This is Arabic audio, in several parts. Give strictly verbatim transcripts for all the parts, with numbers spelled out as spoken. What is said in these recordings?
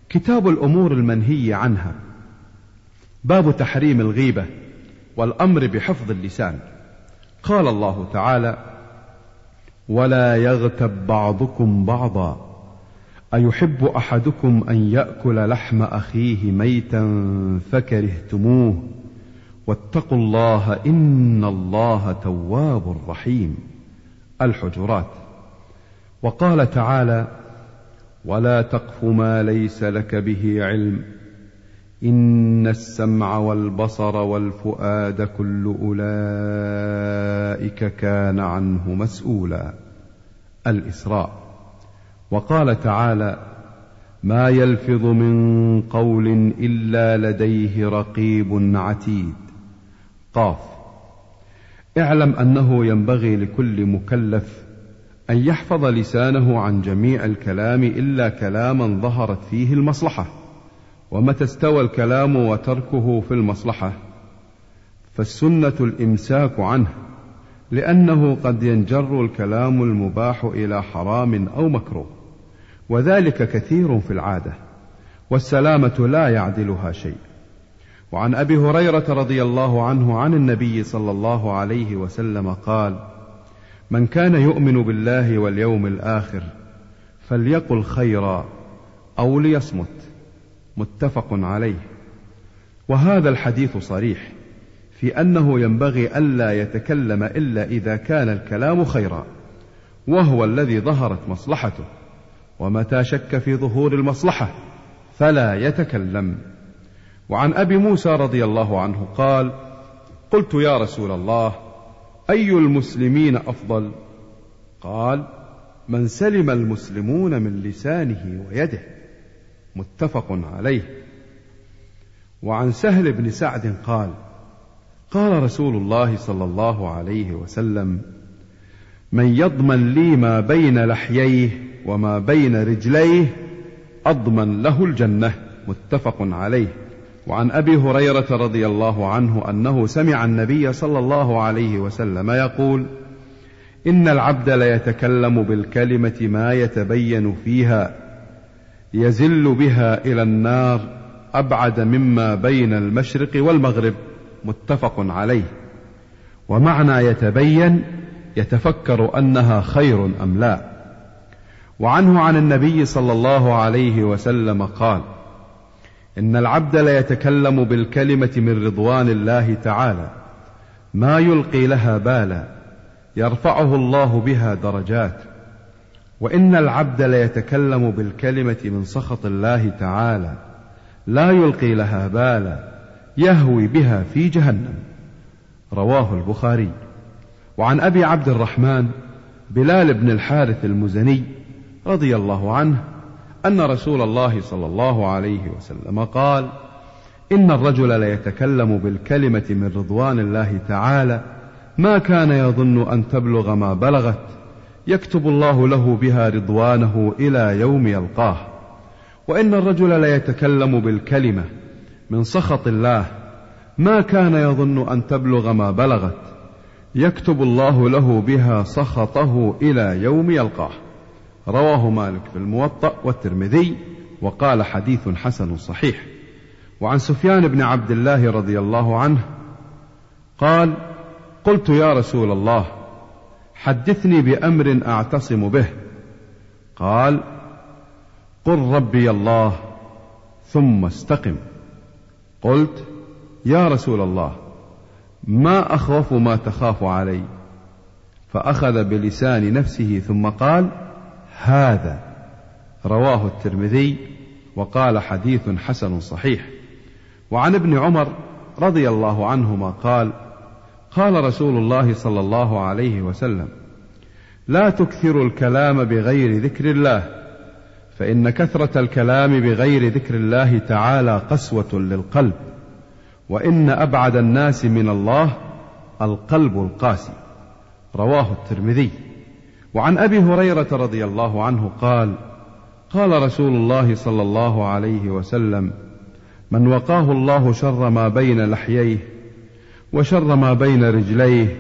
كتاب الأمور المنهي عنها. باب تحريم الغيبة والأمر بحفظ اللسان. قال الله تعالى: ولا يغتب بعضكم بعضا أيحب أحدكم أن يأكل لحم أخيه ميتا فكرهتموه واتقوا الله إن الله تواب رحيم. الحجرات. وقال تعالى: ولا تقف ما ليس لك به علم إن السمع والبصر والفؤاد كل أولئك كان عنه مسؤولا. الإسراء. وقال تعالى: ما يلفظ من قول إلا لديه رقيب عتيد. قاف. اعلم أنه ينبغي لكل مكلف أن يحفظ لسانه عن جميع الكلام إلا كلاما ظهرت فيه المصلحة، ومتى استوى الكلام وتركه في المصلحة فالسنة الإمساك عنه، لأنه قد ينجر الكلام المباح إلى حرام أو مكروه، وذلك كثير في العادة، والسلامة لا يعدلها شيء. وعن أبي هريرة رضي الله عنه عن النبي صلى الله عليه وسلم قال: من كان يؤمن بالله واليوم الآخر فليقل خيرا أو ليصمت. متفق عليه. وهذا الحديث صريح في أنه ينبغي ألا يتكلم إلا إذا كان الكلام خيرا، وهو الذي ظهرت مصلحته، ومتى شك في ظهور المصلحة فلا يتكلم. وعن أبي موسى رضي الله عنه قال: قلت يا رسول الله أي المسلمين أفضل؟ قال: من سلم المسلمون من لسانه ويده. متفق عليه. وعن سهل بن سعد قال: قال رسول الله صلى الله عليه وسلم: من يضمن لي ما بين لحييه وما بين رجليه أضمن له الجنة. متفق عليه. وعن أبي هريرة رضي الله عنه أنه سمع النبي صلى الله عليه وسلم يقول: إن العبد ليتكلم بالكلمة ما يتبين فيها يزل بها إلى النار أبعد مما بين المشرق والمغرب. متفق عليه. ومعنى يتبين يتفكر أنها خير أم لا. وعنه عن النبي صلى الله عليه وسلم قال: إن العبد ليتكلم بالكلمة من رضوان الله تعالى ما يلقي لها بالا يرفعه الله بها درجات، وإن العبد ليتكلم بالكلمة من سخط الله تعالى لا يلقي لها بالا يهوي بها في جهنم. رواه البخاري. وعن أبي عبد الرحمن بلال بن الحارث المزني رضي الله عنه أن رسول الله صلى الله عليه وسلم قال: إن الرجل ليتكلم بالكلمة من رضوان الله تعالى ما كان يظن أن تبلغ ما بلغت يكتب الله له بها رضوانه إلى يوم يلقاه. وإن الرجل ليتكلم بالكلمة من سخط الله ما كان يظن أن تبلغ ما بلغت يكتب الله له بها سخطه إلى يوم يلقاه. رواه مالك في الموطأ والترمذي، وقال حديث حسن صحيح. وعن سفيان بن عبد الله رضي الله عنه قال: قلت يا رسول الله حدثني بأمر أعتصم به. قال: قل ربي الله ثم استقم. قلت: يا رسول الله ما أخوف ما تخاف علي؟ فأخذ بلسان نفسه ثم قال: هذا. رواه الترمذي، وقال حديث حسن صحيح. وعن ابن عمر رضي الله عنهما قال: قال رسول الله صلى الله عليه وسلم: لا تكثروا الكلام بغير ذكر الله، فإن كثرة الكلام بغير ذكر الله تعالى قسوة للقلب، وإن أبعد الناس من الله القلب القاسي. رواه الترمذي. وعن أبي هريرة رضي الله عنه قال: قال رسول الله صلى الله عليه وسلم: من وقاه الله شر ما بين لحييه وشر ما بين رجليه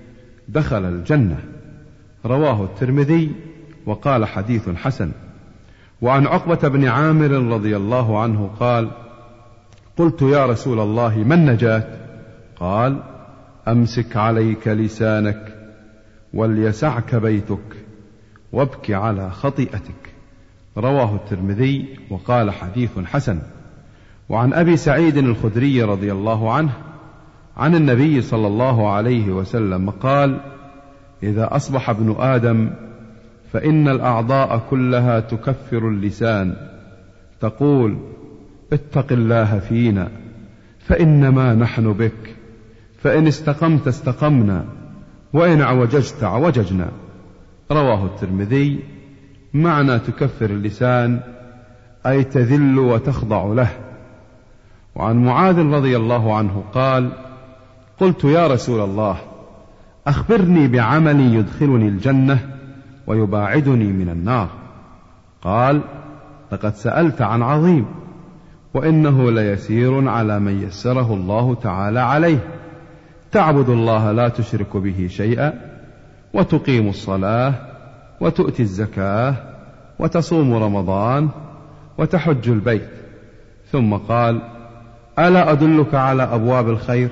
دخل الجنة. رواه الترمذي، وقال حديث حسن. وعن عقبة بن عامر رضي الله عنه قال: قلت يا رسول الله ما النجاة؟ قال: أمسك عليك لسانك وليسعك بيتك وابك على خطيئتك. رواه الترمذي وقال حديث حسن. وعن أبي سعيد الخدري رضي الله عنه عن النبي صلى الله عليه وسلم قال: إذا أصبح ابن آدم فإن الأعضاء كلها تكفر اللسان، تقول: اتق الله فينا فإنما نحن بك، فإن استقمت استقمنا وإن عوججت عوججنا. رواه الترمذي. معنى تكفر اللسان أي تذل وتخضع له. وعن معاذ رضي الله عنه قال: قلت يا رسول الله أخبرني بعمل يدخلني الجنة ويباعدني من النار. قال: لقد سألت عن عظيم، وإنه ليسير على من يسره الله تعالى عليه، تعبد الله لا تشرك به شيئا، وتقيم الصلاة، وتؤتي الزكاة، وتصوم رمضان، وتحج البيت. ثم قال: ألا أدلك على أبواب الخير؟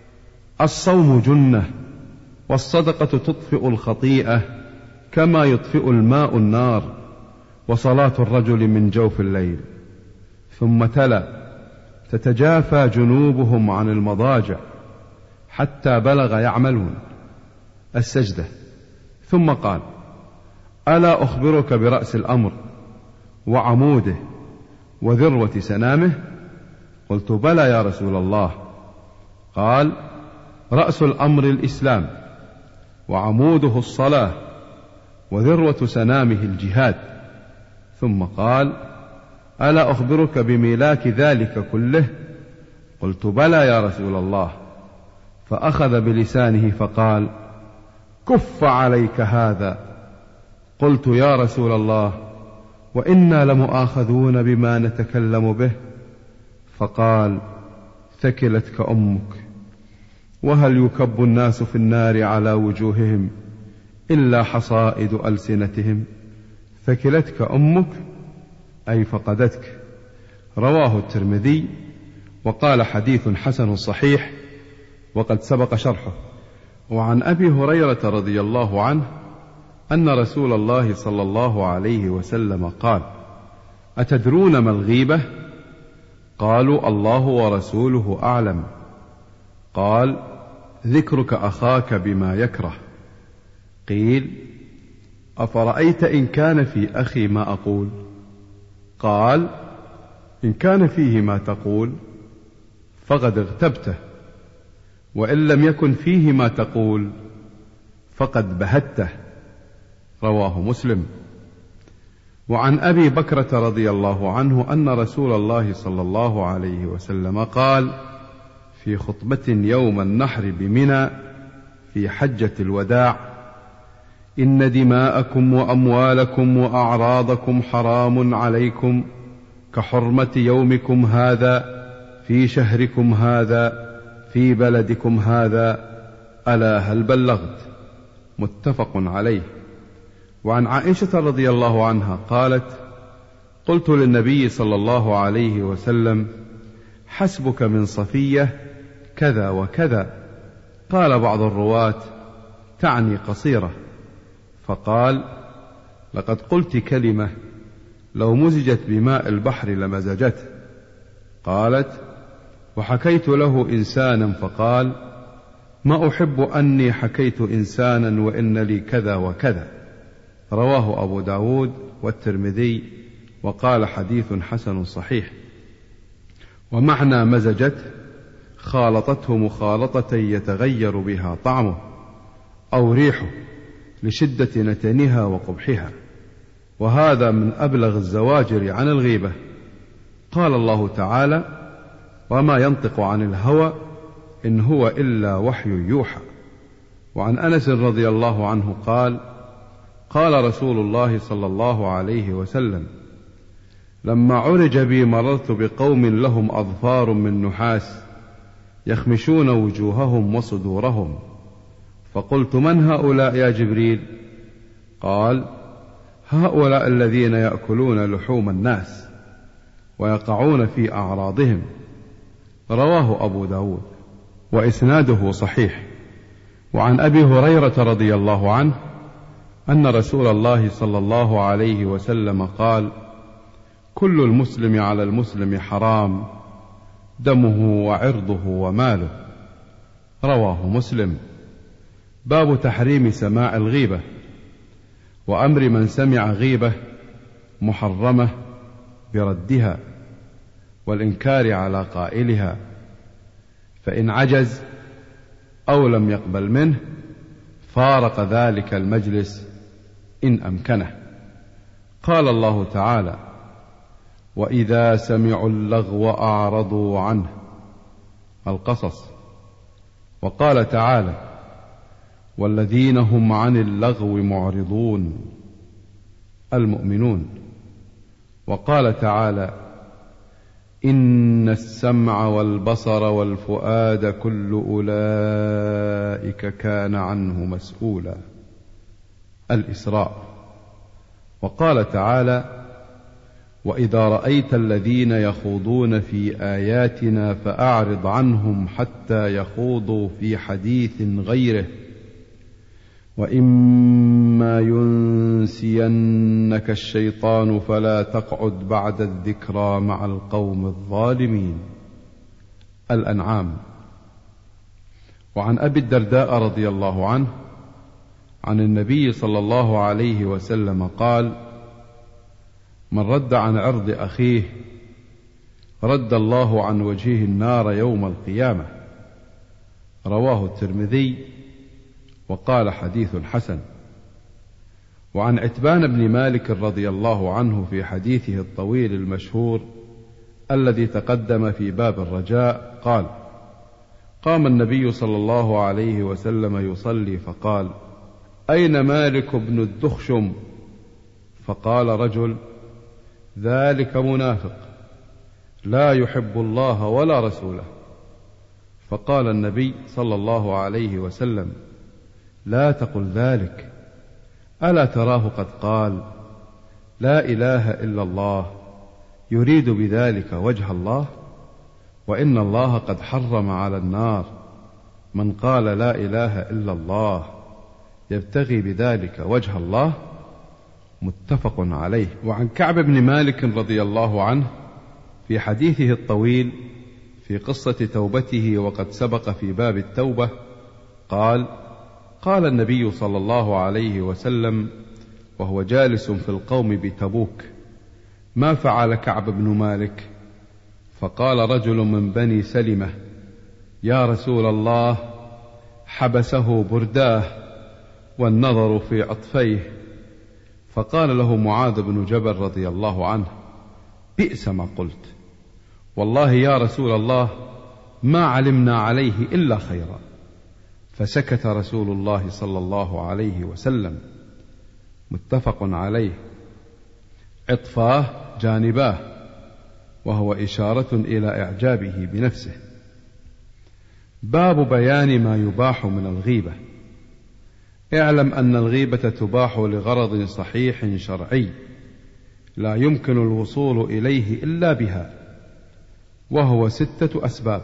الصوم جنة، والصدقة تطفئ الخطيئة كما يطفئ الماء النار، وصلاة الرجل من جوف الليل. ثم تلا: تتجافى جنوبهم عن المضاجع حتى بلغ يعملون السجدة. ثم قال: ألا أخبرك برأس الأمر وعموده وذروة سنامه؟ قلت: بلى يا رسول الله. قال: رأس الأمر الإسلام، وعموده الصلاة، وذروة سنامه الجهاد. ثم قال: ألا أخبرك بميلاك ذلك كله؟ قلت: بلى يا رسول الله. فأخذ بلسانه فقال: كف عليك هذا. قلت: يا رسول الله وإنا لمؤاخذون بما نتكلم به. فقال: ثكلتك أمك، وهل يكب الناس في النار على وجوههم إلا حصائد ألسنتهم؟ ثكلتك أمك أي فقدتك. رواه الترمذي وقال حديث حسن صحيح، وقد سبق شرحه. وعن أبي هريرة رضي الله عنه أن رسول الله صلى الله عليه وسلم قال: أتدرون ما الغيبة؟ قالوا: الله ورسوله أعلم. قال: ذكرك أخاك بما يكره. قيل: أفرأيت إن كان في أخي ما أقول؟ قال: إن كان فيه ما تقول فقد اغتبته، وإن لم يكن فيه ما تقول فقد بهته. رواه مسلم. وعن أبي بكرة رضي الله عنه أن رسول الله صلى الله عليه وسلم قال في خطبة يوم النحر بمنى في حجة الوداع: إن دماءكم وأموالكم وأعراضكم حرام عليكم كحرمة يومكم هذا في شهركم هذا في بلدكم هذا، ألا هل بلغت؟ متفق عليه. وعن عائشة رضي الله عنها قالت: قلت للنبي صلى الله عليه وسلم: حسبك من صفية كذا وكذا. قال بعض الرواة: تعني قصيرة. فقال: لقد قلت كلمة لو مزجت بماء البحر لمزجته. قالت: وحكيت له إنسانا فقال: ما أحب أني حكيت إنسانا وإن لي كذا وكذا. رواه أبو داود والترمذي وقال حديث حسن صحيح. ومعنى مزجت خالطته مخالطة يتغير بها طعمه أو ريحه لشدة نتنها وقبحها، وهذا من أبلغ الزواجر عن الغيبة. قال الله تعالى: وما ينطق عن الهوى إن هو إلا وحي يوحى. وعن أنس رضي الله عنه قال: قال رسول الله صلى الله عليه وسلم: لما عرج بي مررت بقوم لهم أظفار من نحاس يخمشون وجوههم وصدورهم، فقلت: من هؤلاء يا جبريل؟ قال: هؤلاء الذين يأكلون لحوم الناس ويقعون في أعراضهم. رواه أبو داود وإسناده صحيح. وعن أبي هريرة رضي الله عنه أن رسول الله صلى الله عليه وسلم قال: كل المسلم على المسلم حرام، دمه وعرضه وماله. رواه مسلم. باب تحريم سماع الغيبة وأمر من سمع غيبة محرمة بردها والإنكار على قائلها، فإن عجز أو لم يقبل منه فارق ذلك المجلس إن أمكنه. قال الله تعالى: وإذا سمعوا اللغو أعرضوا عنه. القصص. وقال تعالى: والذين هم عن اللغو معرضون. المؤمنون. وقال تعالى: إن السمع والبصر والفؤاد كل أولئك كان عنه مسؤولا. الإسراء. وقال تعالى: وإذا رأيت الذين يخوضون في آياتنا فأعرض عنهم حتى يخوضوا في حديث غيره وإما ينسينك الشيطان فلا تقعد بعد الذكرى مع القوم الظالمين. الأنعام. وعن أبي الدرداء رضي الله عنه عن النبي صلى الله عليه وسلم قال: من رد عن عرض أخيه رد الله عن وجهه النار يوم القيامة. رواه الترمذي وقال حديث حسن. وعن عتبان بن مالك رضي الله عنه في حديثه الطويل المشهور الذي تقدم في باب الرجاء قال: قام النبي صلى الله عليه وسلم يصلي فقال: أين مالك بن الدخشم؟ فقال رجل: ذلك منافق لا يحب الله ولا رسوله. فقال النبي صلى الله عليه وسلم: لا تقل ذلك، ألا تراه قد قال: لا إله إلا الله يريد بذلك وجه الله، وإن الله قد حرم على النار من قال لا إله إلا الله يبتغي بذلك وجه الله. متفق عليه. وعن كعب بن مالك رضي الله عنه في حديثه الطويل في قصة توبته وقد سبق في باب التوبة قال: قال النبي صلى الله عليه وسلم وهو جالس في القوم بتبوك: ما فعل كعب بن مالك؟ فقال رجل من بني سلمة: يا رسول الله، حبسه برداه والنظر في عطفيه. فقال له معاذ بن جبل رضي الله عنه: بئس ما قلت، والله يا رسول الله ما علمنا عليه إلا خيرا. فسكت رسول الله صلى الله عليه وسلم. متفق عليه. عطفاه جانباه، وهو إشارة إلى إعجابه بنفسه. باب بيان ما يباح من الغيبة. اعلم أن الغيبة تباح لغرض صحيح شرعي لا يمكن الوصول إليه إلا بها، وهو ستة أسباب.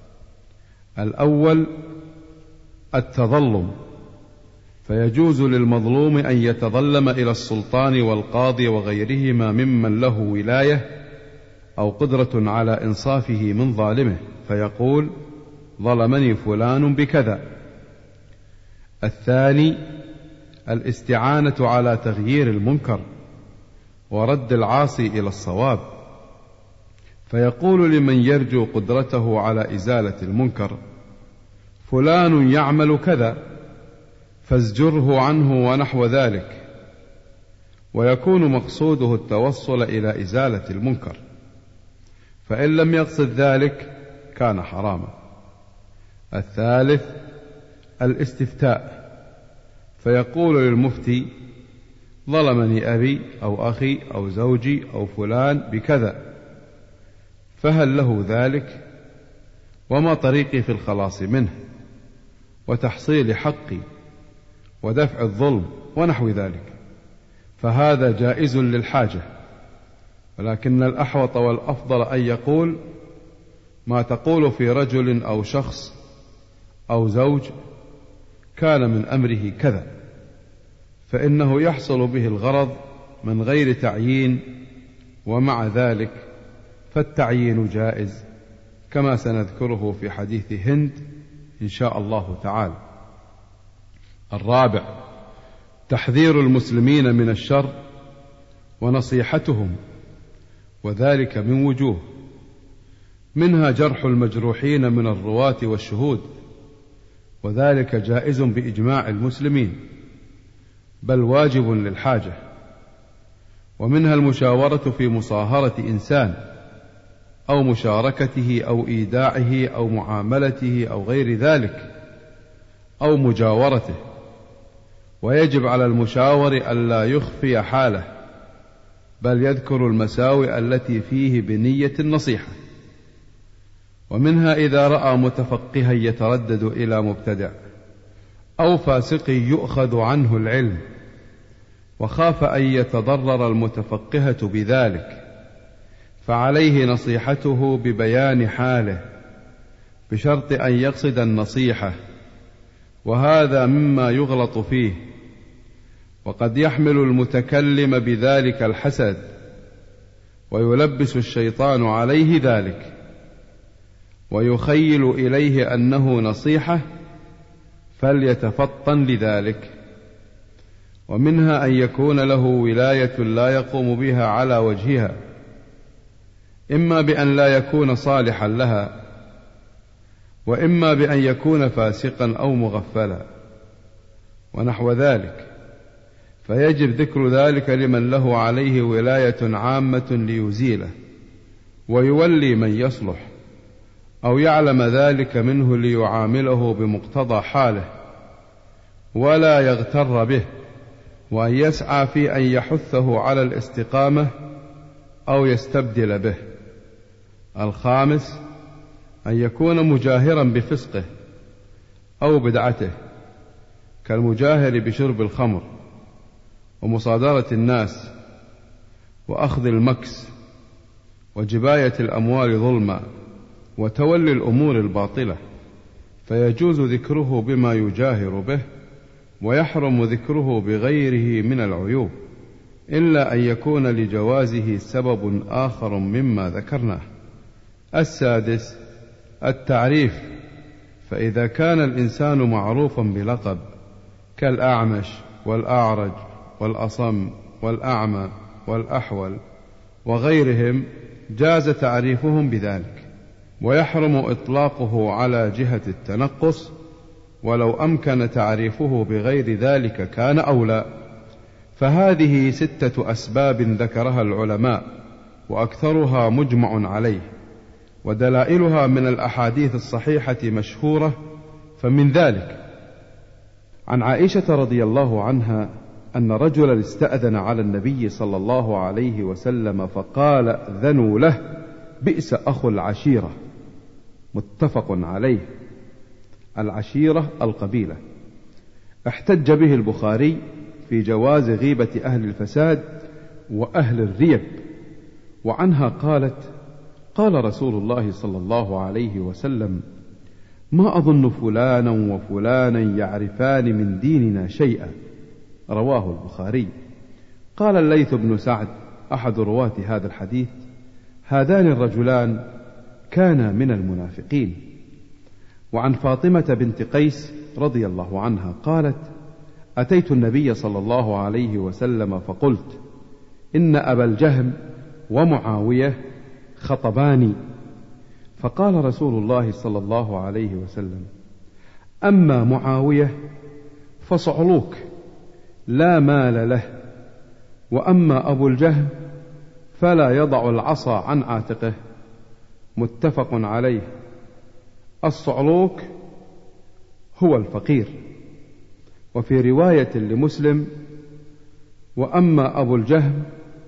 الأول التظلم، فيجوز للمظلوم أن يتظلم إلى السلطان والقاضي وغيرهما ممن له ولاية أو قدرة على إنصافه من ظالمه، فيقول: ظلمني فلان بكذا. الثاني الاستعانة على تغيير المنكر ورد العاصي إلى الصواب، فيقول لمن يرجو قدرته على إزالة المنكر: فلان يعمل كذا فازجره عنه ونحو ذلك، ويكون مقصوده التوصل إلى إزالة المنكر، فإن لم يقصد ذلك كان حراما. الثالث الاستفتاء، فيقول للمفتي: ظلمني أبي أو أخي أو زوجي أو فلان بكذا، فهل له ذلك؟ وما طريقي في الخلاص منه وتحصيل حقي ودفع الظلم ونحو ذلك؟ فهذا جائز للحاجة، ولكن الأحوط والأفضل أن يقول ما تقول في رجل أو شخص أو زوج كان من أمره كذا، فإنه يحصل به الغرض من غير تعيين، ومع ذلك فالتعيين جائز كما سنذكره في حديث هند إن شاء الله تعالى. الرابع تحذير المسلمين من الشر ونصيحتهم، وذلك من وجوه، منها جرح المجروحين من الرواة والشهود، وذلك جائز بإجماع المسلمين بل واجب للحاجة، ومنها المشاورة في مصاهرة إنسان أو مشاركته أو إيداعه أو معاملته أو غير ذلك أو مجاورته، ويجب على المشاور ألا يخفي حاله بل يذكر المساوئ التي فيه بنية النصيحة. ومنها إذا رأى متفقها يتردد إلى مبتدع أو فاسق يؤخذ عنه العلم وخاف أن يتضرر المتفقهة بذلك، فعليه نصيحته ببيان حاله بشرط أن يقصد النصيحة، وهذا مما يغلط فيه، وقد يحمل المتكلم بذلك الحسد ويلبس الشيطان عليه ذلك ويخيل إليه أنه نصيحة فليتفطن لذلك. ومنها أن يكون له ولاية لا يقوم بها على وجهها، إما بأن لا يكون صالحا لها، وإما بأن يكون فاسقا أو مغفلا ونحو ذلك، فيجب ذكر ذلك لمن له عليه ولاية عامة ليزيله ويولي من يصلح، أو يعلم ذلك منه ليعامله بمقتضى حاله ولا يغتر به، وأن يسعى في أن يحثه على الاستقامة أو يستبدل به. الخامس أن يكون مجاهرا بفسقه أو بدعته، كالمجاهر بشرب الخمر ومصادرة الناس وأخذ المكس وجباية الأموال ظلما وتولي الأمور الباطلة، فيجوز ذكره بما يجاهر به، ويحرم ذكره بغيره من العيوب، إلا أن يكون لجوازه سبب آخر مما ذكرناه. السادس التعريف، فإذا كان الإنسان معروفا بلقب كالأعمش والأعرج والأصم والأعمى والأحول وغيرهم جاز تعريفهم بذلك، ويحرم إطلاقه على جهة التنقص، ولو أمكن تعريفه بغير ذلك كان أولى. فهذه ستة أسباب ذكرها العلماء، وأكثرها مجمع عليه، ودلائلها من الأحاديث الصحيحة مشهورة. فمن ذلك عن عائشة رضي الله عنها أن رجلا استأذن على النبي صلى الله عليه وسلم فقال ائذنوا له بئس أخو العشيرة، متفق عليه. العشيرة القبيلة. احتج به البخاري في جواز غيبة أهل الفساد وأهل الريب. وعنها قالت قال رسول الله صلى الله عليه وسلم ما أظن فلانا وفلانا يعرفان من ديننا شيئا، رواه البخاري. قال الليث بن سعد أحد رواة هذا الحديث هذان الرجلان كانا من المنافقين. وعن فاطمة بنت قيس رضي الله عنها قالت أتيت النبي صلى الله عليه وسلم فقلت إن أبا الجهم ومعاوية خطباني، فقال رسول الله صلى الله عليه وسلم أما معاوية فصعلوك لا مال له، وأما أبو الجهم فلا يضع العصا عن عاتقه، متفق عليه. الصعلوك هو الفقير. وفي رواية لمسلم وأما أبو الجهم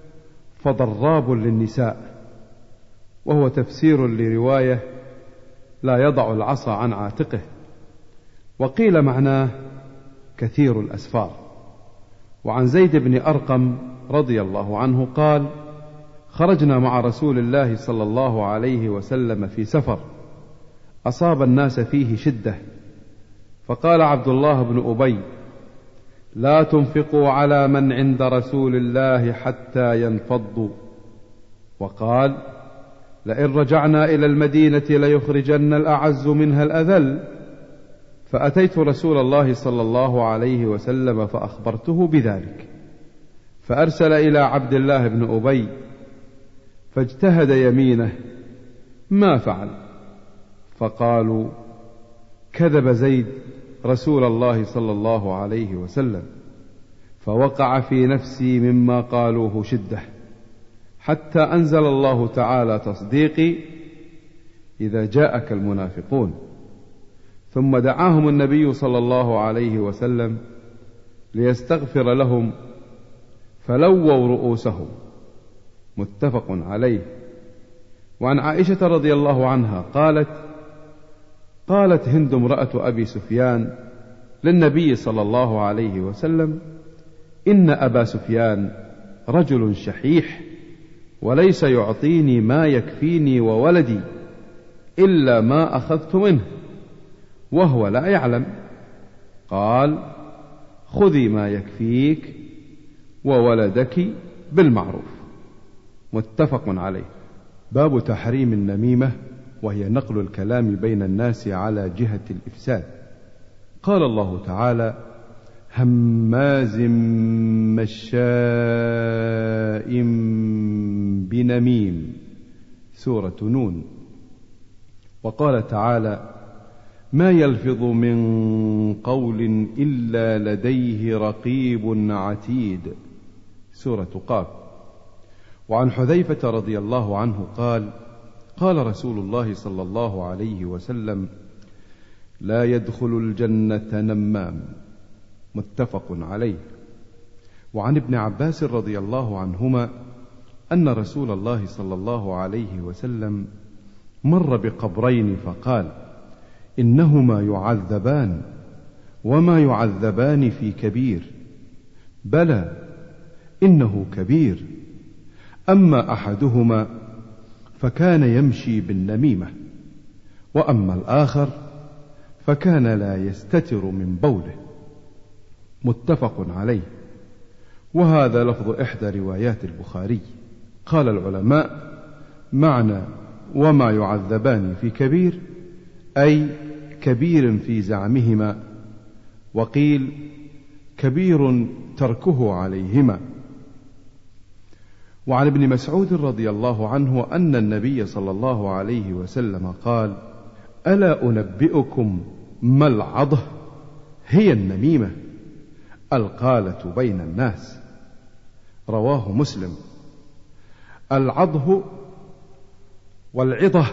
فضراب للنساء، وهو تفسير لرواية لا يضع العصا عن عاتقه. وقيل معناه كثير الأسفار. وعن زيد بن أرقم رضي الله عنه قال: خرجنا مع رسول الله صلى الله عليه وسلم في سفر أصاب الناس فيه شدة، فقال عبد الله بن أبي: لا تنفقوا على من عند رسول الله حتى ينفضوا. وقال: لئن رجعنا إلى المدينة ليخرجن الأعز منها الأذل. فأتيت رسول الله صلى الله عليه وسلم فأخبرته بذلك، فأرسل إلى عبد الله بن أبي فاجتهد يمينه ما فعل، فقالوا: كذب زيد رسول الله صلى الله عليه وسلم. فوقع في نفسي مما قالوه شدة، حتى أنزل الله تعالى تصديقي: إذا جاءك المنافقون. ثم دعاهم النبي صلى الله عليه وسلم ليستغفر لهم فلووا رؤوسهم، متفق عليه. وعن عائشة رضي الله عنها قالت: قالت هند امرأة أبي سفيان للنبي صلى الله عليه وسلم: إن أبا سفيان رجل شحيح، وليس يعطيني ما يكفيني وولدي إلا ما أخذت منه، وهو لا يعلم. قال: خذي ما يكفيك وولدك بالمعروف، متفق عليه. باب تحريم النميمة، وهي نقل الكلام بين الناس على جهة الإفساد. قال الله تعالى: هماز مشاء بنميم، سورة نون. وقال تعالى: ما يلفظ من قول إلا لديه رقيب عتيد، سورة قاف. وعن حذيفة رضي الله عنه قال: قال رسول الله صلى الله عليه وسلم: لا يدخل الجنة نمام، متفق عليه. وعن ابن عباس رضي الله عنهما أن رسول الله صلى الله عليه وسلم مر بقبرين فقال: إنهما يعذبان وما يعذبان في كبير، بلى إنه كبير، أما أحدهما فكان يمشي بالنميمة، وأما الآخر فكان لا يستتر من بوله، متفق عليه. وهذا لفظ إحدى روايات البخاري. قال العلماء: معنى وما يعذبان في كبير أي كبير في زعمهما، وقيل كبير تركه عليهما. وعن ابن مسعود رضي الله عنه أن النبي صلى الله عليه وسلم قال: ألا أنبئكم ما العضه؟ هي النميمة، القالة بين الناس، رواه مسلم. العضه والعضه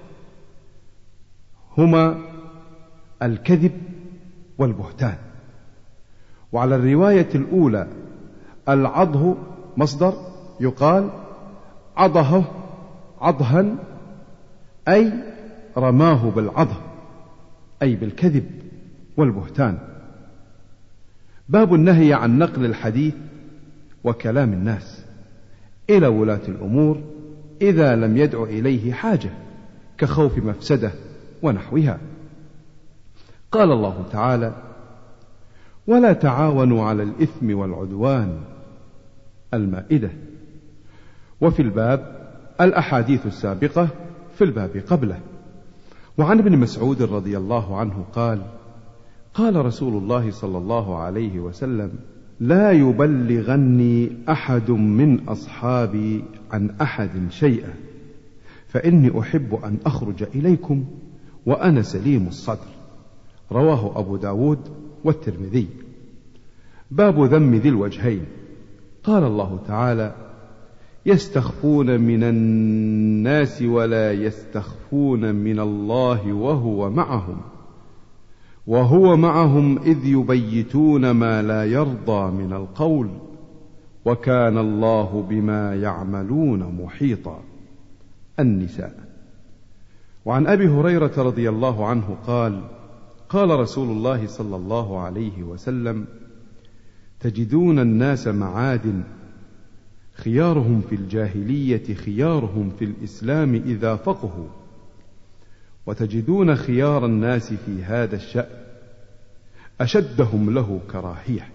هما الكذب والبهتان. وعلى الرواية الأولى العضه مصدر يقال عضه عضها، أي رماه بالعضه، أي بالكذب والبهتان. باب النهي عن نقل الحديث وكلام الناس إلى ولاة الأمور إذا لم يدع إليه حاجة، كخوف مفسدة ونحوها. قال الله تعالى: ولا تعاونوا على الإثم والعدوان، المائدة. وفي الباب الأحاديث السابقة في الباب قبله. وعن ابن مسعود رضي الله عنه قال: قال رسول الله صلى الله عليه وسلم: لا يبلغني أحد من أصحابي عن أحد شيئا، فإني أحب أن أخرج إليكم وأنا سليم الصدر، رواه أبو داود والترمذي. باب ذم ذي الوجهين. قال الله تعالى: يستخفون من الناس ولا يستخفون من الله وهو معهم وهو معهم إذ يبيتون ما لا يرضى من القول وكان الله بما يعملون محيطا، النساء. وعن أبي هريرة رضي الله عنه قال: قال رسول الله صلى الله عليه وسلم: تجدون الناس معادن، خيارهم في الجاهلية خيارهم في الإسلام إذا فقهوا، وتجدون خيار الناس في هذا الشأن أشدهم له كراهية،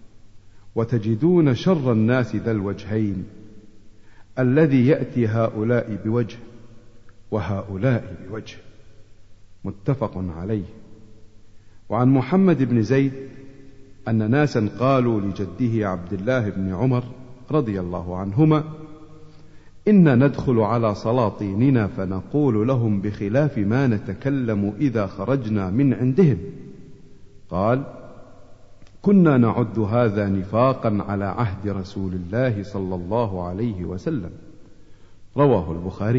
وتجدون شر الناس ذا الوجهين الذي يأتي هؤلاء بوجه وهؤلاء بوجه. متفق عليه. وعن محمد بن زيد أن ناسا قالوا لجده عبد الله بن عمر رضي الله عنهما: إنا ندخل على سلاطيننا فنقول لهم بخلاف ما نتكلم إذا خرجنا من عندهم. قال: كنا نعد هذا نفاقا على عهد رسول الله صلى الله عليه وسلم. رواه البخاري.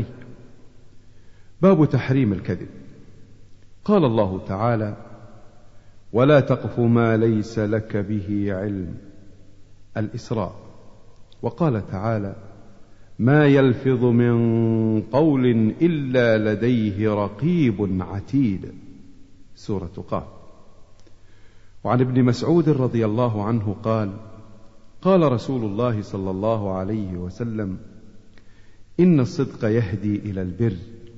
باب تحريم الكذب. قال الله تعالى: ولا تقف ما ليس لك به علم. الإسراء. وقال تعالى: ما يلفظ من قول إلا لديه رقيب عتيد. سورة قاف. وعن ابن مسعود رضي الله عنه قال: قال رسول الله صلى الله عليه وسلم: إن الصدق يهدي إلى البر،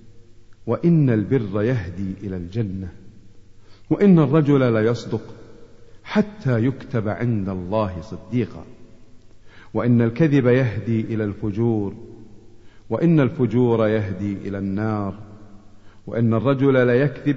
وإن البر يهدي إلى الجنة، وإن الرجل ليصدق حتى يكتب عند الله صديقا، وإن الكذب يهدي إلى الفجور، وإن الفجور يهدي إلى النار، وإن الرجل ليكذب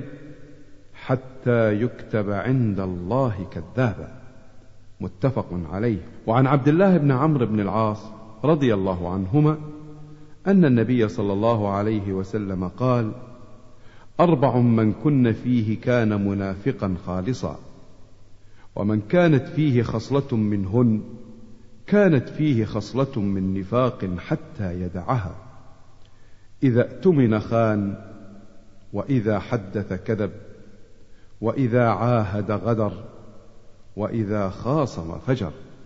حتى يكتب عند الله كذابا. متفق عليه. وعن عبد الله بن عمرو بن العاص رضي الله عنهما أن النبي صلى الله عليه وسلم قال: أربع من كن فيه كان منافقا خالصا، ومن كانت فيه خصلة منهن كانت فيه خصلة من نفاق حتى يدعها: إذا اؤتمن خان، وإذا حدث كذب، وإذا عاهد غدر، وإذا خاصم فجر.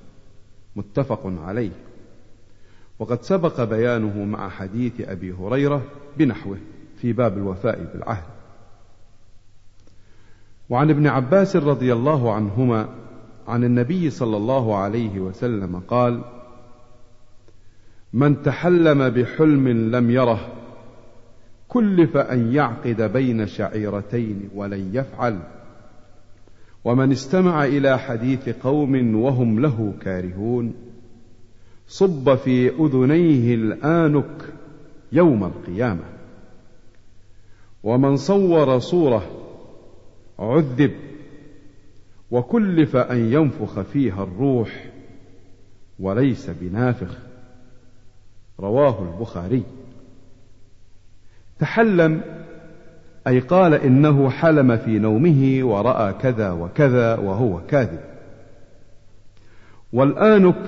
متفق عليه. وقد سبق بيانه مع حديث أبي هريرة بنحوه في باب الوفاء بالعهد. وعن ابن عباس رضي الله عنهما عن النبي صلى الله عليه وسلم قال: من تحلم بحلم لم يره كلف أن يعقد بين شعيرتين ولن يفعل، ومن استمع إلى حديث قوم وهم له كارهون صب في أذنيه الآنك يوم القيامة، ومن صور صورة عذب وكلف أن ينفخ فيها الروح وليس بنافخ. رواه البخاري. تحلم أي قال إنه حلم في نومه ورأى كذا وكذا وهو كاذب. والآنك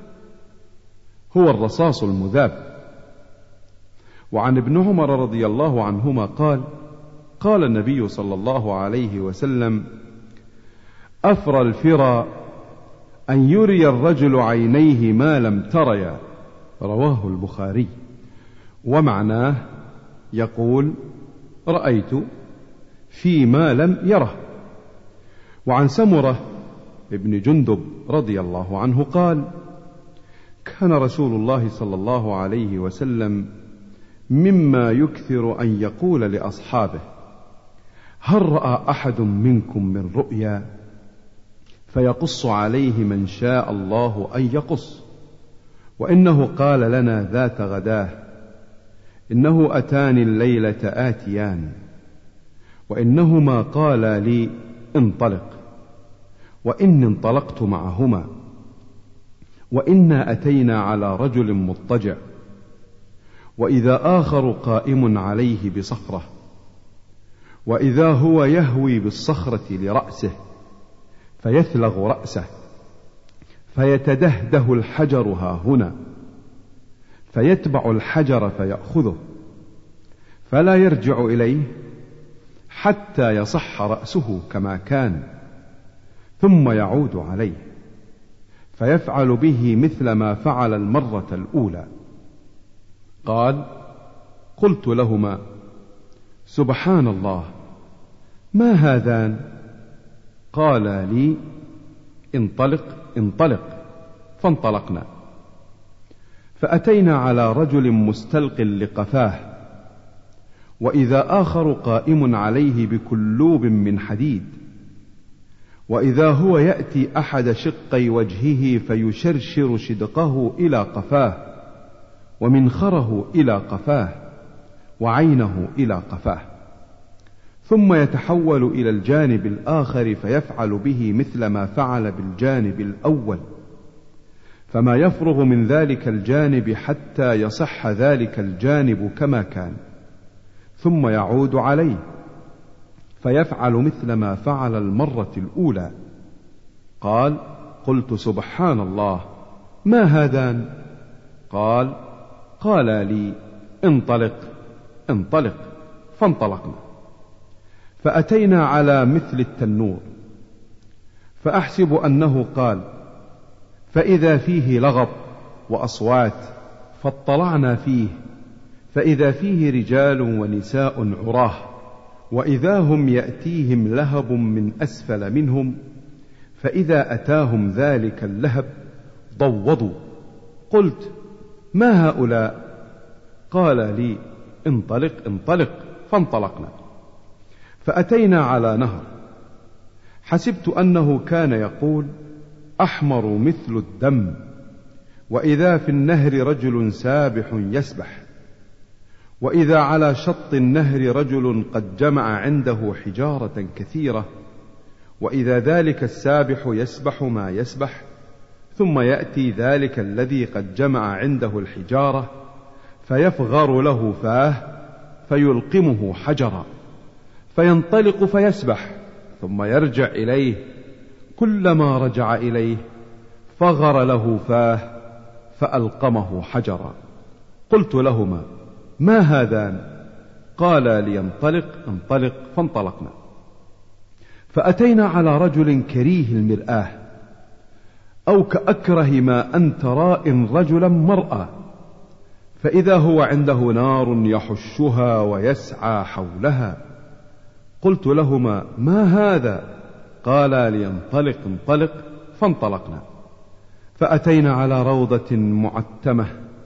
هو الرصاص المذاب. وعن ابن عمر رضي الله عنهما قال: قال النبي صلى الله عليه وسلم: أفرى الفرى أن يري الرجل عينيه ما لم تريا. رواه البخاري. ومعناه يقول: رأيت فيما لم يره. وعن سمرة ابن جندب رضي الله عنه قال: كان رسول الله صلى الله عليه وسلم مما يكثر أن يقول لأصحابه: هل رأى أحد منكم من رؤيا؟ فيقص عليه من شاء الله أن يقص. وإنه قال لنا ذات غداه: إنه أتاني الليلة آتيان، وإنهما قالا لي انطلق، وإني انطلقت معهما، وإنا أتينا على رجل مضطجع، وإذا آخر قائم عليه بصخرة، وإذا هو يهوي بالصخرة لرأسه فيثلغ رأسه فيتدهده الحجر ها هنا، فيتبع الحجر فيأخذه فلا يرجع إليه حتى يصح رأسه كما كان، ثم يعود عليه فيفعل به مثل ما فعل المرة الأولى. قال: قلت لهما: سبحان الله، ما هذان؟ قالا لي: انطلق انطلق، فانطلقنا. فأتينا على رجل مستلق لقفاه، وإذا آخر قائم عليه بكلوب من حديد، وإذا هو يأتي أحد شقي وجهه فيشرشر شدقه إلى قفاه، ومنخره إلى قفاه، وعينه إلى قفاه، ثم يتحول إلى الجانب الآخر فيفعل به مثل ما فعل بالجانب الأول، فما يفرغ من ذلك الجانب حتى يصح ذلك الجانب كما كان، ثم يعود عليه فيفعل مثل ما فعل المرة الأولى. قال: قلت: سبحان الله، ما هذان؟ قال: قال لي: انطلق انطلق، فانطلقنا. فأتينا على مثل التنور، فأحسب أنه قال، فإذا فيه لغط وأصوات، فاطلعنا فيه فإذا فيه رجال ونساء عراه، وإذا هم يأتيهم لهب من أسفل منهم، فإذا أتاهم ذلك اللهب ضوضوا. قلت: ما هؤلاء؟ قال لي: انطلق انطلق، فانطلقنا. فأتينا على نهر، حسبت أنه كان يقول: أحمر مثل الدم، وإذا في النهر رجل سابح يسبح، وإذا على شط النهر رجل قد جمع عنده حجارة كثيرة، وإذا ذلك السابح يسبح ما يسبح، ثم يأتي ذلك الذي قد جمع عنده الحجارة فيفغر له فاه فيلقمه حجرا، فينطلق فيسبح، ثم يرجع إليه، كلما رجع إليه فغر له فاه فألقمه حجرا. قلت لهما: ما هذان؟ قال لي: انطلق انطلق، فانطلقنا. فأتينا على رجل كريه المرآة، أو كأكره ما أنت راء رجلا مرأة، فإذا هو عنده نار يحشها ويسعى حولها. قلت لهما: ما هذا؟ قال لي: انطلق انطلق، فانطلقنا. فأتينا على روضة معتمة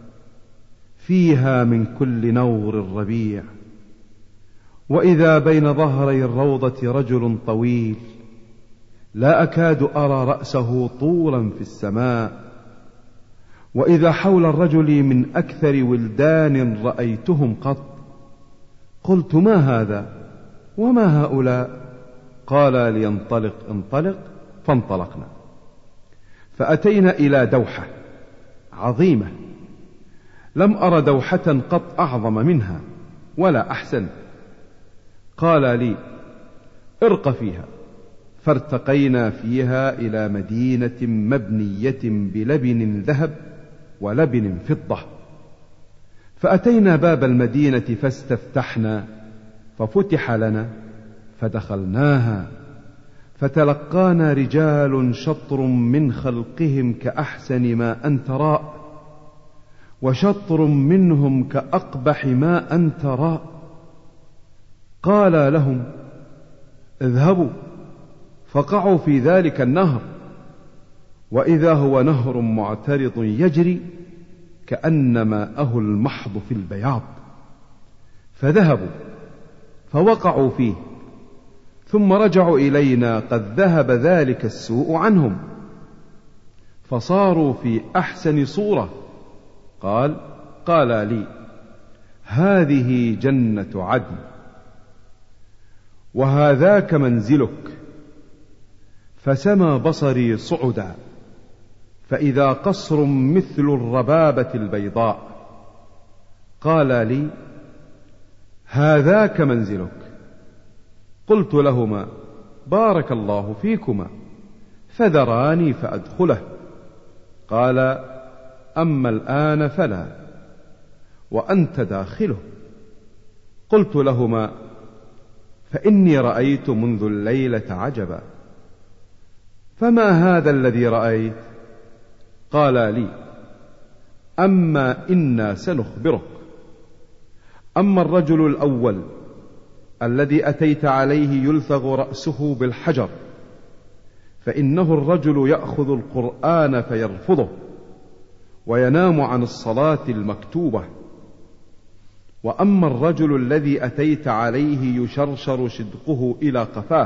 فيها من كل نور الربيع، وإذا بين ظهري الروضة رجل طويل لا أكاد أرى رأسه طولا في السماء، وإذا حول الرجل من أكثر ولدان رأيتهم قط. قلت: ما هذا؟ وما هؤلاء؟ قال لي: انطلق انطلق، فانطلقنا. فأتينا إلى دوحة عظيمة، لم أر دوحة قط أعظم منها ولا أحسن. قال لي: ارق فيها. فارتقينا فيها إلى مدينة مبنية بلبن ذهب ولبن فضة. فأتينا باب المدينة فاستفتحنا، ففتح لنا فدخلناها، فتلقانا رجال شطر من خلقهم كأحسن ما أنت راء، وشطر منهم كأقبح ما أنت راء. قال لهم: اذهبوا فقعوا في ذلك النهر، وإذا هو نهر معترض يجري كأن ماءه المحض في البياض. فذهبوا فوقعوا فيه، ثم رجعوا إلينا قد ذهب ذلك السوء عنهم، فصاروا في أحسن صورة. قال قال لي: هذه جنة عدن، وهذاك منزلك. فسمى بصري صعدا، فإذا قصر مثل الربابة البيضاء. قال لي: هذاك منزلك. قلت لهما: بارك الله فيكما، فذراني فأدخله. قال: أما الآن فلا، وأنت داخله. قلت لهما: فإني رأيت منذ الليلة عجبا. فما هذا الذي رأيت؟ قال لي: أما إنا سنخبرك. أما الرجل الأول الذي أتيت عليه يلثغ رأسه بالحجر، فإنه الرجل يأخذ القرآن فيرفضه وينام عن الصلاة المكتوبة. وأما الرجل الذي أتيت عليه يشرشر شدقه إلى قفاه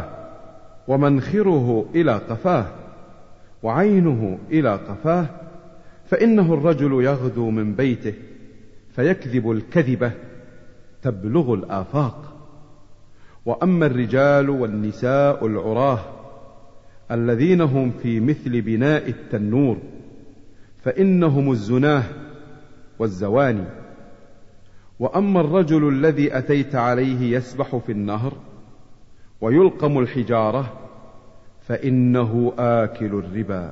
ومنخره إلى قفاه وعينه إلى قفاه فإنه الرجل يغدو من بيته فيكذب الكذبة تبلغ الآفاق. وأما الرجال والنساء العراه الذين هم في مثل بناء التنور فإنهم الزناه والزواني. وأما الرجل الذي أتيت عليه يسبح في النهر ويلقم الحجارة فإنه آكل الربا.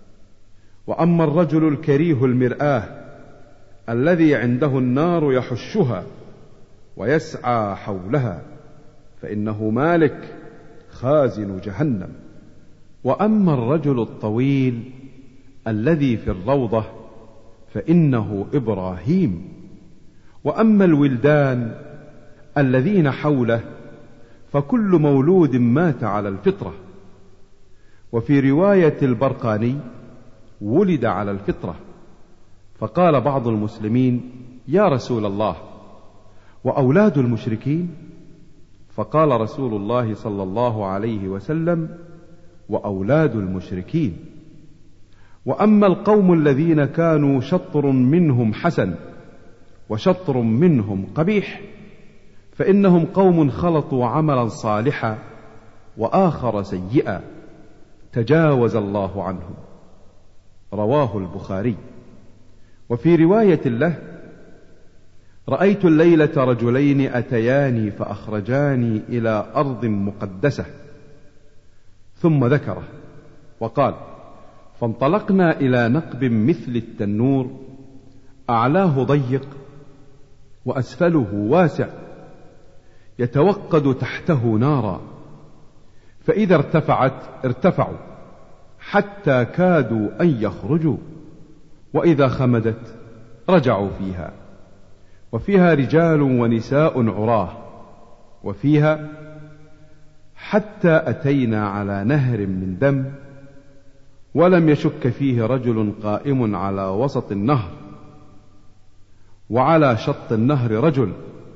وأما الرجل الكريه المرآة الذي عنده النار يحشها ويسعى حولها فإنه مالك خازن جهنم. وأما الرجل الطويل الذي في الروضة فإنه إبراهيم. وأما الولدان الذين حوله فكل مولود مات على الفطرة. وفي رواية البرقاني ولد على الفطرة. فقال بعض المسلمين: يا رسول الله، وأولاد المشركين؟ فقال رسول الله صلى الله عليه وسلم: وأولاد المشركين. وأما القوم الذين كانوا شطر منهم حسن وشطر منهم قبيح فإنهم قوم خلطوا عملا صالحا وآخر سيئا تجاوز الله عنهم. رواه البخاري. وفي رواية له: رأيت الليلة رجلين أتياني فأخرجاني إلى أرض مقدسة، ثم ذكره وقال: فانطلقنا إلى نقب مثل التنور أعلاه ضيق وأسفله واسع يتوقد تحته نارا، فإذا ارتفعت ارتفعوا حتى كادوا أن يخرجوا، وإذا خمدت رجعوا فيها. وفيها رجال ونساء عراه، وفيها حتى أتينا على نهر من دم ولم يشك فيه رجل قائم على وسط النهر، وعلى شط النهر رجل،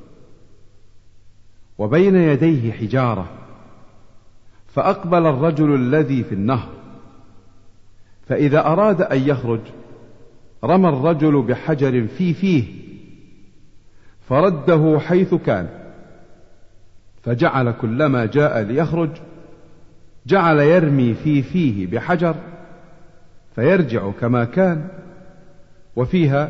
وبين يديه حجارة. فأقبل الرجل الذي في النهر، فإذا أراد أن يخرج رمى الرجل بحجر في فيه فرده حيث كان، فجعل كلما جاء ليخرج جعل يرمي في فيه بحجر فيرجع كما كان. وفيها: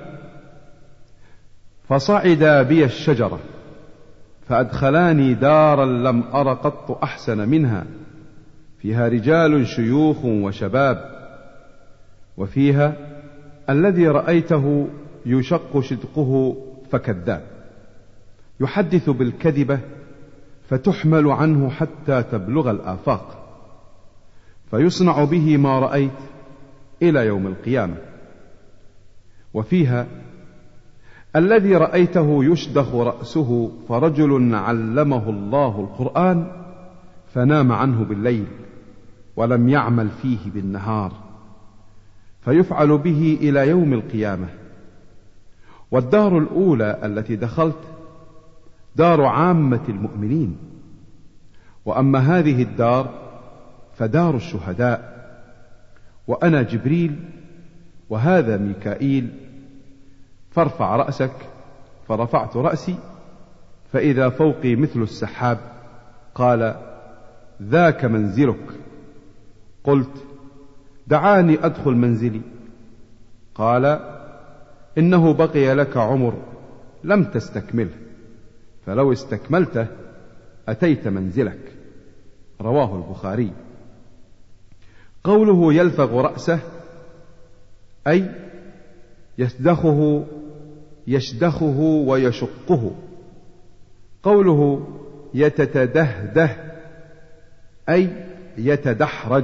فصعدا بي الشجرة فأدخلاني دارا لم أر قط أحسن منها، فيها رجال شيوخ وشباب. وفيها: الذي رأيته يشق شدقه فكذاب، يحدث بالكذبة فتحمل عنه حتى تبلغ الآفاق، فيصنع به ما رأيت إلى يوم القيامة. وفيها: الذي رأيته يشدخ رأسه فرجل علمه الله القرآن فنام عنه بالليل ولم يعمل فيه بالنهار، فيفعل به إلى يوم القيامة. والدار الأولى التي دخلت دار عامة المؤمنين، وأما هذه الدار فدار الشهداء، وأنا جبريل وهذا ميكائيل، فارفع رأسك. فرفعت رأسي فإذا فوقي مثل السحاب. قال: ذاك منزلك. قلت: دعاني أدخل منزلي. قال: إنه بقي لك عمر لم تستكمله، فلو استكملته أتيت منزلك. رواه البخاري. قوله يلفغ رأسه أي يسدخه يشدخه ويشقه. قوله يتتدهده أي يتدحرج.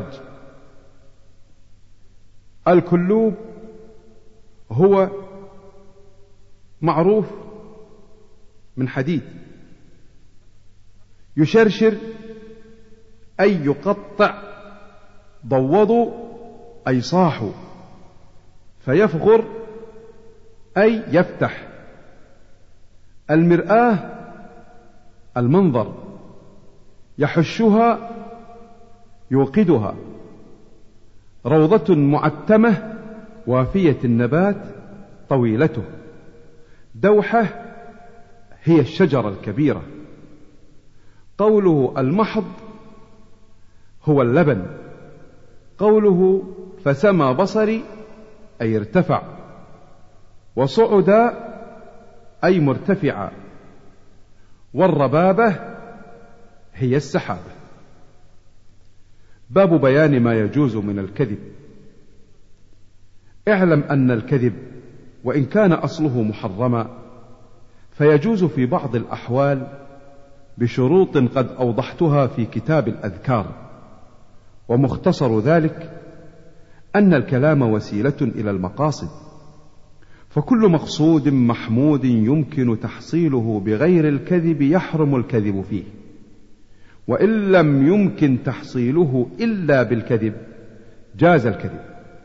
الكلوب هو معروف من حديد، يشرشر أي يقطع ضوضوا أي صاحوا، فيفغر أي يفتح. المرآة المنظر، يحشها يوقدها. روضة معتمة وافية النبات طويلته. دوحة هي الشجرة الكبيرة. قوله المحض هو اللبن. قوله فسمى بصري أي ارتفع. وصعد أي مرتفعا. والربابة هي السحابة. باب بيان ما يجوز من الكذب. اعلم أن الكذب وإن كان أصله محرما فيجوز في بعض الأحوال بشروط قد أوضحتها في كتاب الأذكار. ومختصر ذلك أن الكلام وسيلة إلى المقاصد، فكل مقصود محمود يمكن تحصيله بغير الكذب يحرم الكذب فيه، وإن لم يمكن تحصيله إلا بالكذب جاز الكذب.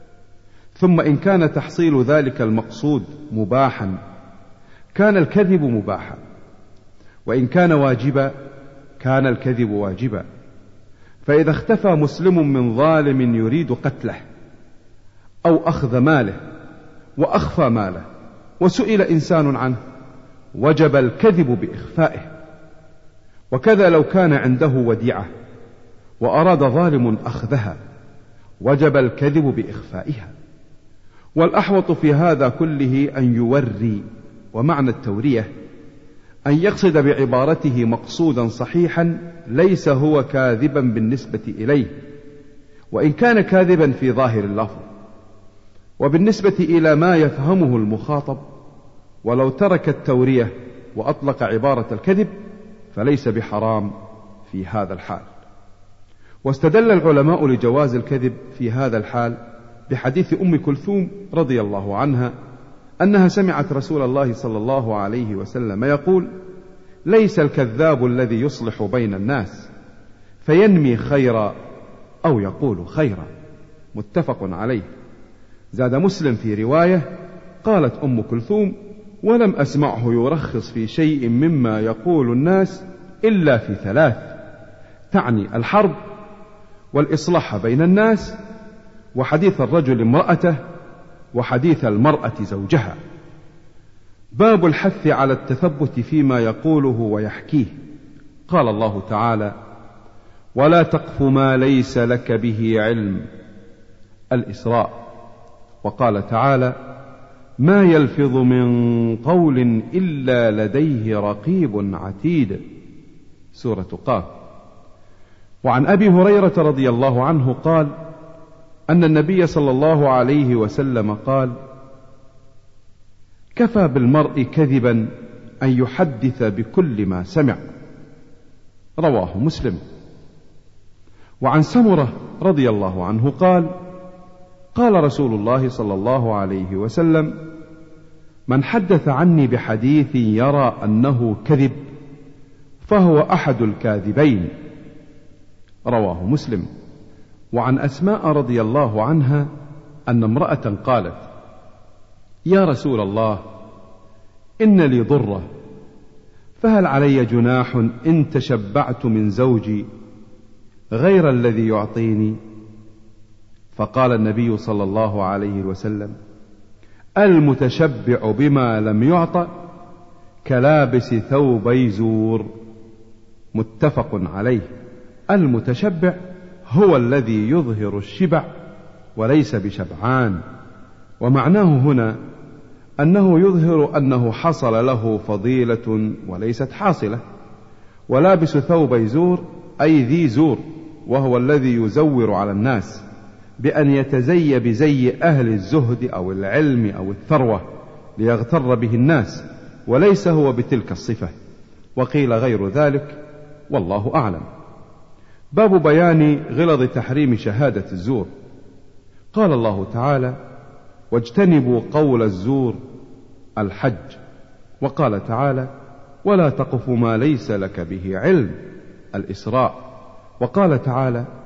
ثم إن كان تحصيل ذلك المقصود مباحا كان الكذب مباحا، وإن كان واجبا كان الكذب واجبا. فإذا اختفى مسلم من ظالم يريد قتله أو أخذ ماله وأخفى ماله وسئل إنسان عنه وجب الكذب بإخفائه. وكذا لو كان عنده وديعة وأراد ظالم أخذها وجب الكذب بإخفائها. والأحوط في هذا كله أن يوري، ومعنى التورية أن يقصد بعبارته مقصودا صحيحا ليس هو كاذبا بالنسبة إليه، وإن كان كاذبا في ظاهر اللفظ وبالنسبة إلى ما يفهمه المخاطب. ولو ترك التورية وأطلق عبارة الكذب فليس بحرام في هذا الحال. واستدل العلماء لجواز الكذب في هذا الحال بحديث أم كلثوم رضي الله عنها أنها سمعت رسول الله صلى الله عليه وسلم يقول: ليس الكذاب الذي يصلح بين الناس فينمي خيرا أو يقول خيرا. متفق عليه. زاد مسلم في رواية قالت أم كلثوم: ولم أسمعه يرخص في شيء مما يقول الناس إلا في ثلاث، تعني الحرب والإصلاح بين الناس وحديث الرجل امرأته وحديث المرأة زوجها. باب الحث على التثبت فيما يقوله ويحكيه. قال الله تعالى: ولا تقف ما ليس لك به علم. الإسراء. وقال تعالى: ما يلفظ من قول إلا لديه رقيب عتيد. سورة قاف. وعن أبي هريرة رضي الله عنه قال أن النبي صلى الله عليه وسلم قال: كفى بالمرء كذبا أن يحدث بكل ما سمع. رواه مسلم. وعن سمرة رضي الله عنه قال: قال رسول الله صلى الله عليه وسلم: من حدث عني بحديث يرى أنه كذب فهو أحد الكاذبين. رواه مسلم. وعن أسماء رضي الله عنها أن امرأة قالت: يا رسول الله، إن لي ضرة، فهل علي جناح إن تشبعت من زوجي غير الذي يعطيني؟ فقال النبي صلى الله عليه وسلم: المتشبع بما لم يعط كلابس ثوبي زور. متفق عليه. المتشبع هو الذي يظهر الشبع وليس بشبعان. ومعناه هنا أنه يظهر أنه حصل له فضيلة وليست حاصلة. ولابس ثوبي زور أي ذي زور، وهو الذي يزور على الناس بأن يتزي بزي أهل الزهد أو العلم أو الثروة ليغتر به الناس، وليس هو بتلك الصفة. وقيل غير ذلك، والله أعلم. باب بيان غلظ تحريم شهادة الزور. قال الله تعالى: واجتنبوا قول الزور الحج. وقال تعالى: ولا تقف ما ليس لك به علم. الإسراء. وقال تعالى: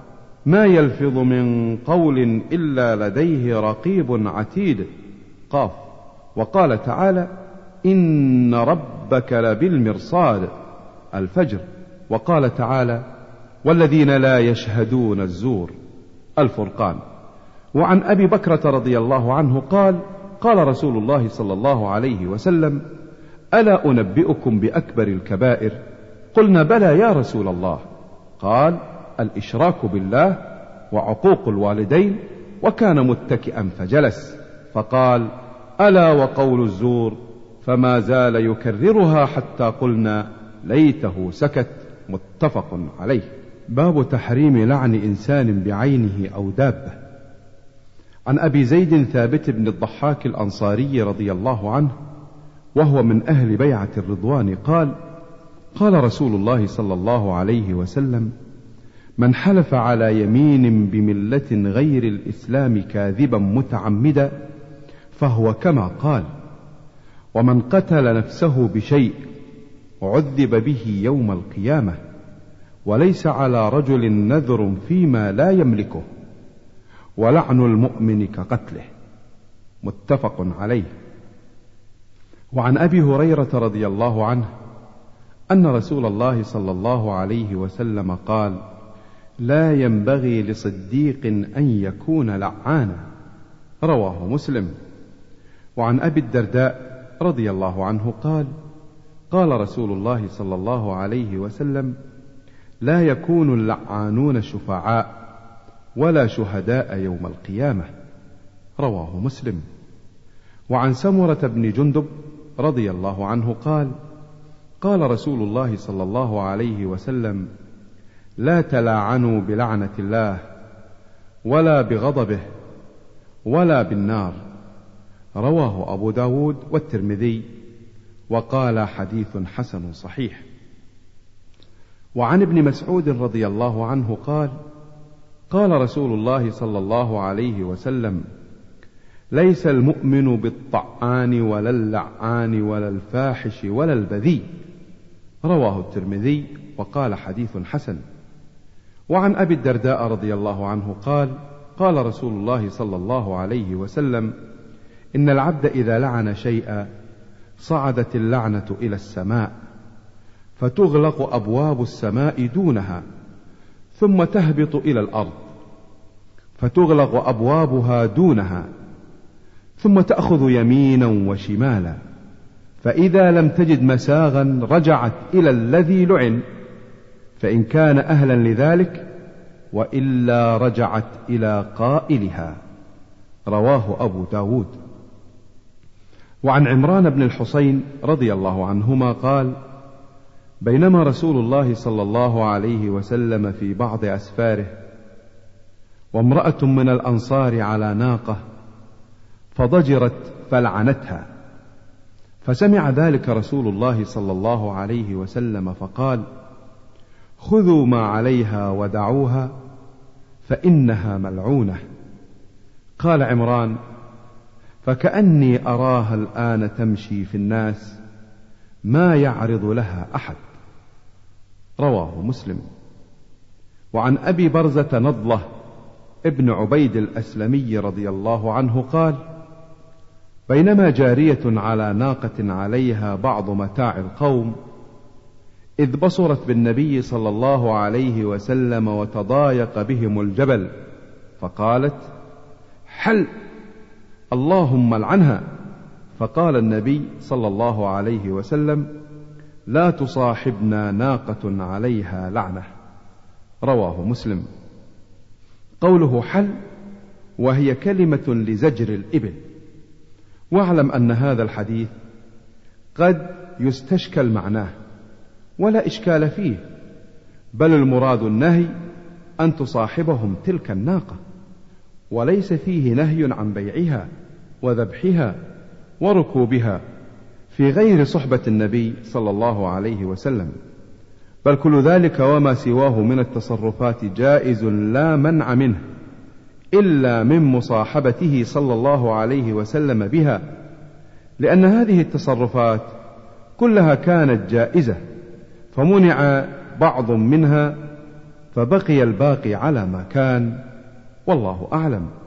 ما يلفظ من قول إلا لديه رقيب عتيد. قاف. وقال تعالى إن ربك لبالمرصاد. الفجر. وقال تعالى والذين لا يشهدون الزور. الفرقان. وعن أبي بكرة رضي الله عنه قال قال رسول الله صلى الله عليه وسلم ألا أنبئكم بأكبر الكبائر؟ قلنا بلى يا رسول الله. قال الإشراك بالله وعقوق الوالدين. وكان متكئا فجلس فقال ألا وقول الزور، فما زال يكررها حتى قلنا ليته سكت. متفق عليه. باب تحريم لعن إنسان بعينه أو دابة. عن أبي زيد ثابت بن الضحاك الأنصاري رضي الله عنه وهو من أهل بيعة الرضوان قال قال رسول الله صلى الله عليه وسلم من حلف على يمين بملة غير الإسلام كاذبا متعمدا فهو كما قال، ومن قتل نفسه بشيء عذب به يوم القيامة، وليس على رجل نذر فيما لا يملكه، ولعن المؤمن كقتله. متفق عليه. وعن أبي هريرة رضي الله عنه أن رسول الله صلى الله عليه وسلم قال لا ينبغي لصديق أن يكون لعانا. رواه مسلم. وعن أبي الدرداء رضي الله عنه قال قال رسول الله صلى الله عليه وسلم لا يكون اللعانون شفعاء ولا شهداء يوم القيامة. رواه مسلم. وعن سمرة بن جندب رضي الله عنه قال قال رسول الله صلى الله عليه وسلم لا تلاعنوا بلعنة الله ولا بغضبه ولا بالنار. رواه أبو داود والترمذي وقال حديث حسن صحيح. وعن ابن مسعود رضي الله عنه قال قال رسول الله صلى الله عليه وسلم ليس المؤمن بالطعان ولا اللعان ولا الفاحش ولا البذيء. رواه الترمذي وقال حديث حسن. وعن أبي الدرداء رضي الله عنه قال قال رسول الله صلى الله عليه وسلم إن العبد إذا لعن شيئا صعدت اللعنة إلى السماء فتغلق أبواب السماء دونها ثم تهبط إلى الأرض فتغلق أبوابها دونها ثم تأخذ يمينا وشمالا، فإذا لم تجد مساغا رجعت إلى الذي لعن فإن كان أهلا لذلك، وإلا رجعت إلى قائلها. رواه أبو داود. وعن عمران بن الحصين رضي الله عنهما قال بينما رسول الله صلى الله عليه وسلم في بعض أسفاره وامرأة من الأنصار على ناقة فضجرت فلعنتها، فسمع ذلك رسول الله صلى الله عليه وسلم فقال خذوا ما عليها ودعوها فإنها ملعونة. قال عمران فكأني أراها الآن تمشي في الناس ما يعرض لها أحد. رواه مسلم. وعن أبي برزة نضلة ابن عبيد الأسلمي رضي الله عنه قال بينما جارية على ناقة عليها بعض متاع القوم إذ بصرت بالنبي صلى الله عليه وسلم وتضايق بهم الجبل فقالت حل اللهم لعنها. فقال النبي صلى الله عليه وسلم لا تصاحبنا ناقة عليها لعنة. رواه مسلم. قوله حل وهي كلمة لزجر الإبل. واعلم أن هذا الحديث قد يستشكل معناه ولا إشكال فيه، بل المراد النهي أن تصاحبهم تلك الناقة، وليس فيه نهي عن بيعها وذبحها وركوبها في غير صحبة النبي صلى الله عليه وسلم، بل كل ذلك وما سواه من التصرفات جائز لا منع منه إلا من مصاحبته صلى الله عليه وسلم بها، لأن هذه التصرفات كلها كانت جائزة فمنع بعض منها فبقي الباقي على ما كان، والله أعلم.